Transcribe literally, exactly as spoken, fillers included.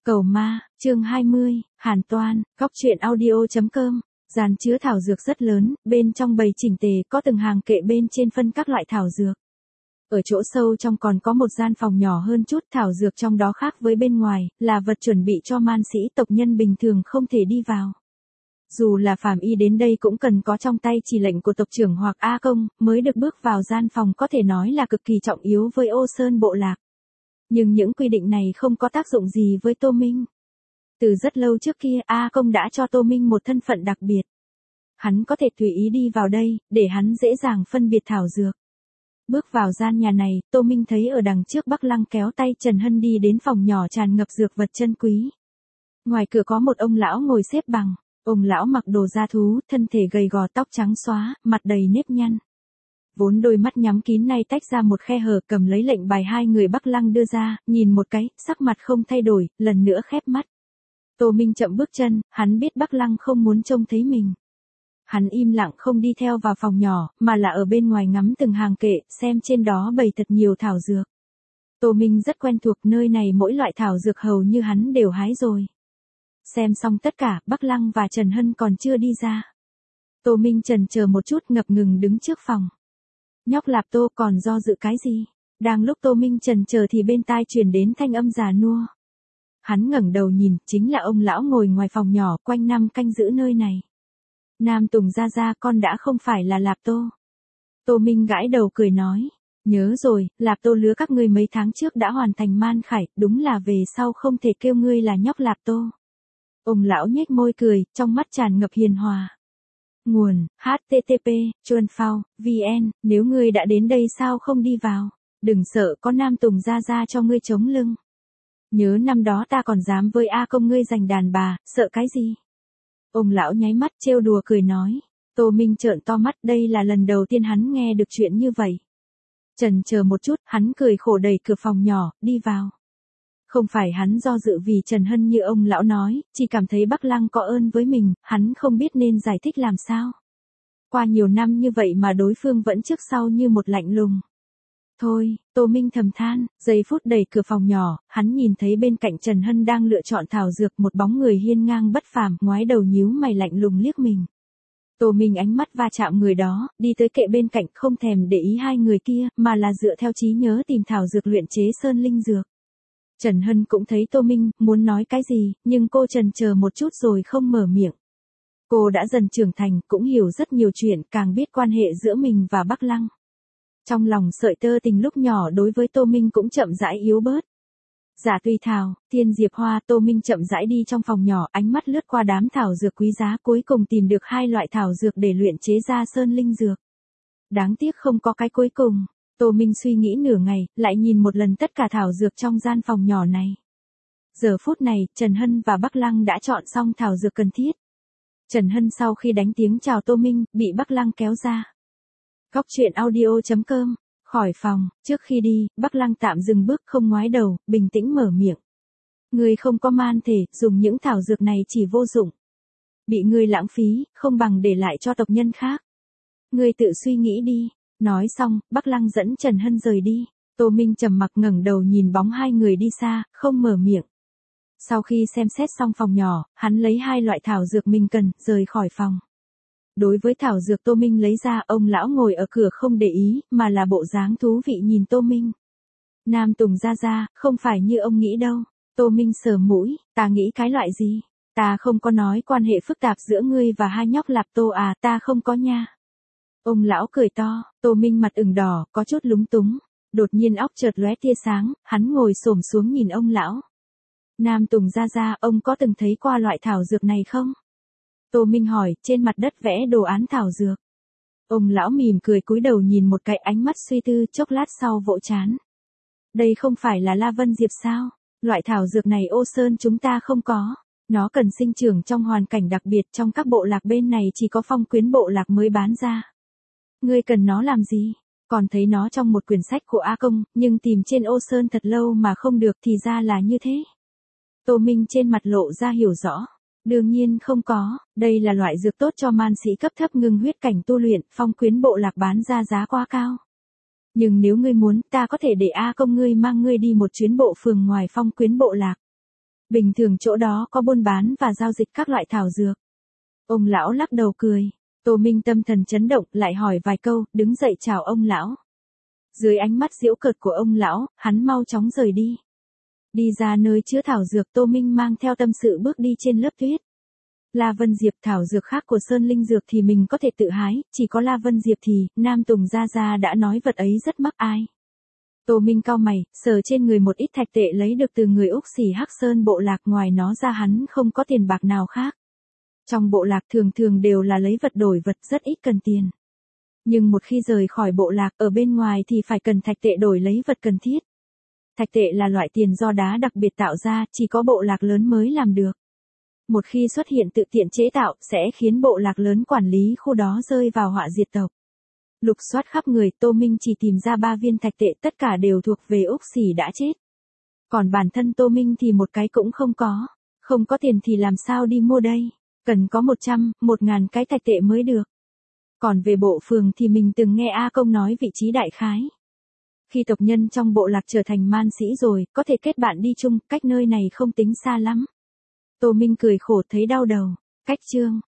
Cầu ma, chương hai mươi, Hàn Toan, góc truyện audio chấm com. Giàn chứa thảo dược rất lớn, bên trong bày chỉnh tề có từng hàng kệ bên trên phân các loại thảo dược. Ở chỗ sâu trong còn có một gian phòng nhỏ hơn chút, thảo dược trong đó khác với bên ngoài, là vật chuẩn bị cho man sĩ tộc nhân bình thường không thể đi vào. Dù là phàm y đến đây cũng cần có trong tay chỉ lệnh của tộc trưởng hoặc A Công, mới được bước vào gian phòng, có thể nói là cực kỳ trọng yếu với Ô Sơn bộ lạc. Nhưng những quy định này không có tác dụng gì với Tô Minh. Từ rất lâu trước kia, A Công đã cho Tô Minh một thân phận đặc biệt. Hắn có thể tùy ý đi vào đây, để hắn dễ dàng phân biệt thảo dược. Bước vào gian nhà này, Tô Minh thấy ở đằng trước Bắc Lăng kéo tay Trần Hân đi đến phòng nhỏ tràn ngập dược vật chân quý. Ngoài cửa có một ông lão ngồi xếp bằng. Ông lão mặc đồ da thú, thân thể gầy gò, tóc trắng xóa, mặt đầy nếp nhăn. Vốn đôi mắt nhắm kín nay tách ra một khe hở, cầm lấy lệnh bài hai người Bắc Lăng đưa ra, nhìn một cái, sắc mặt không thay đổi, lần nữa khép mắt. Tô Minh chậm bước chân, hắn biết Bắc Lăng không muốn trông thấy mình. Hắn im lặng không đi theo vào phòng nhỏ, mà là ở bên ngoài ngắm từng hàng kệ, xem trên đó bày thật nhiều thảo dược. Tô Minh rất quen thuộc nơi này, mỗi loại thảo dược hầu như hắn đều hái rồi. Xem xong tất cả, Bắc Lăng và Trần Hân còn chưa đi ra. Tô Minh chần chờ một chút, ngập ngừng đứng trước phòng. Nhóc Lạp Tô còn do dự cái gì? Đang lúc Tô Minh chần chờ thì bên tai truyền đến thanh âm già nua. Hắn ngẩng đầu nhìn, chính là ông lão ngồi ngoài phòng nhỏ, quanh năm canh giữ nơi này. Nam Tùng gia gia, con đã không phải là Lạp Tô. Tô Minh gãi đầu cười nói. Nhớ rồi, Lạp Tô lứa các ngươi mấy tháng trước đã hoàn thành man khải, đúng là về sau không thể kêu ngươi là nhóc Lạp Tô. Ông lão nhếch môi cười, trong mắt tràn ngập hiền hòa. Nguồn, hát tê tê pê, chuan phao, vn, nếu ngươi đã đến đây sao không đi vào, đừng sợ có Nam Tùng gia gia cho ngươi chống lưng. Nhớ năm đó ta còn dám với A Công ngươi giành đàn bà, sợ cái gì? Ông lão nháy mắt trêu đùa cười nói. Tô Minh trợn to mắt, đây là lần đầu tiên hắn nghe được chuyện như vậy. Chần chờ một chút, hắn cười khổ đẩy cửa phòng nhỏ, đi vào. Không phải hắn do dự vì Trần Hân như ông lão nói, chỉ cảm thấy Bắc Lăng có ơn với mình, hắn không biết nên giải thích làm sao. Qua nhiều năm như vậy mà đối phương vẫn trước sau như một lạnh lùng. Thôi, Tô Minh thầm than, giây phút đẩy cửa phòng nhỏ, hắn nhìn thấy bên cạnh Trần Hân đang lựa chọn thảo dược, một bóng người hiên ngang bất phàm, ngoái đầu nhíu mày lạnh lùng liếc mình. Tô Minh ánh mắt va chạm người đó, đi tới kệ bên cạnh, không thèm để ý hai người kia, mà là dựa theo trí nhớ tìm thảo dược luyện chế sơn linh dược. Trần Hân cũng thấy Tô Minh, muốn nói cái gì, nhưng cô chần chờ một chút rồi không mở miệng. Cô đã dần trưởng thành, cũng hiểu rất nhiều chuyện, càng biết quan hệ giữa mình và Bắc Lăng. Trong lòng sợi tơ tình lúc nhỏ đối với Tô Minh cũng chậm rãi yếu bớt. Giả Tùy Thảo, Thiên Diệp Hoa, Tô Minh chậm rãi đi trong phòng nhỏ, ánh mắt lướt qua đám thảo dược quý giá, cuối cùng tìm được hai loại thảo dược để luyện chế ra sơn linh dược. Đáng tiếc không có cái cuối cùng. Tô Minh suy nghĩ nửa ngày, lại nhìn một lần tất cả thảo dược trong gian phòng nhỏ này. Giờ phút này, Trần Hân và Bắc Lăng đã chọn xong thảo dược cần thiết. Trần Hân sau khi đánh tiếng chào Tô Minh, bị Bắc Lăng kéo ra. Góc truyện audio chấm com, khỏi phòng, trước khi đi, Bắc Lăng tạm dừng bước, không ngoái đầu, bình tĩnh mở miệng. Ngươi không có man thể, dùng những thảo dược này chỉ vô dụng. Bị ngươi lãng phí, không bằng để lại cho tộc nhân khác. Ngươi tự suy nghĩ đi. Nói xong, Bắc Lăng dẫn Trần Hân rời đi. Tô Minh trầm mặc ngẩng đầu nhìn bóng hai người đi xa, không mở miệng. Sau khi xem xét xong phòng nhỏ, hắn lấy hai loại thảo dược mình cần, rời khỏi phòng. Đối với thảo dược Tô Minh lấy ra, ông lão ngồi ở cửa không để ý, mà là bộ dáng thú vị nhìn Tô Minh. Nam Tùng gia gia, không phải như ông nghĩ đâu. Tô Minh sờ mũi, ta nghĩ cái loại gì? Ta không có nói quan hệ phức tạp giữa ngươi và hai nhóc Lạp Tô à, ta không có nha. Ông lão cười to, Tô Minh mặt ửng đỏ, có chút lúng túng. Đột nhiên óc chợt lóe tia sáng, hắn ngồi xổm xuống nhìn ông lão. Nam Tùng gia gia, ông có từng thấy qua loại thảo dược này không? Tô Minh hỏi, trên mặt đất vẽ đồ án thảo dược. Ông lão mỉm cười cúi đầu nhìn một cái, ánh mắt suy tư, chốc lát sau vỗ chán. Đây không phải là La Vân Diệp sao? Loại thảo dược này Ô Sơn chúng ta không có. Nó cần sinh trưởng trong hoàn cảnh đặc biệt, trong các bộ lạc bên này chỉ có Phong Quyến bộ lạc mới bán ra. Ngươi cần nó làm gì? Còn thấy nó trong một quyển sách của A Công, nhưng tìm trên Ô Sơn thật lâu mà không được, thì ra là như thế. Tô Minh trên mặt lộ ra hiểu rõ. Đương nhiên không có, đây là loại dược tốt cho man sĩ cấp thấp ngưng huyết cảnh tu luyện, Phong Quyến bộ lạc bán ra giá quá cao. Nhưng nếu ngươi muốn, ta có thể để A Công ngươi mang ngươi đi một chuyến bộ phường ngoài Phong Quyến bộ lạc. Bình thường chỗ đó có buôn bán và giao dịch các loại thảo dược. Ông lão lắc đầu cười. Tô Minh tâm thần chấn động, lại hỏi vài câu, đứng dậy chào ông lão. Dưới ánh mắt giễu cợt của ông lão, hắn mau chóng rời đi. Đi ra nơi chứa thảo dược, Tô Minh mang theo tâm sự bước đi trên lớp tuyết. La Vân Diệp thảo dược khác của Sơn Linh Dược thì mình có thể tự hái, chỉ có La Vân Diệp thì, Nam Tùng Gia Gia đã nói vật ấy rất mắc ai. Tô Minh cau mày, sờ trên người một ít thạch tệ lấy được từ người Úc Xỉ Hắc Sơn bộ lạc, ngoài nó ra hắn không có tiền bạc nào khác. Trong bộ lạc thường thường đều là lấy vật đổi vật, rất ít cần tiền. Nhưng một khi rời khỏi bộ lạc, ở bên ngoài thì phải cần thạch tệ đổi lấy vật cần thiết. Thạch tệ là loại tiền do đá đặc biệt tạo ra, chỉ có bộ lạc lớn mới làm được. Một khi xuất hiện tự tiện chế tạo, sẽ khiến bộ lạc lớn quản lý khu đó rơi vào họa diệt tộc. Lục soát khắp người, Tô Minh chỉ tìm ra ba viên thạch tệ, tất cả đều thuộc về Úc Xỉ đã chết. Còn bản thân Tô Minh thì một cái cũng không có. Không có tiền thì làm sao đi mua đây? Cần có một trăm, một ngàn cái thạch tệ mới được. Còn về bộ phường thì mình từng nghe A Công nói vị trí đại khái. Khi tộc nhân trong bộ lạc trở thành man sĩ rồi, có thể kết bạn đi chung, cách nơi này không tính xa lắm. Tô Minh cười khổ thấy đau đầu. Cách chương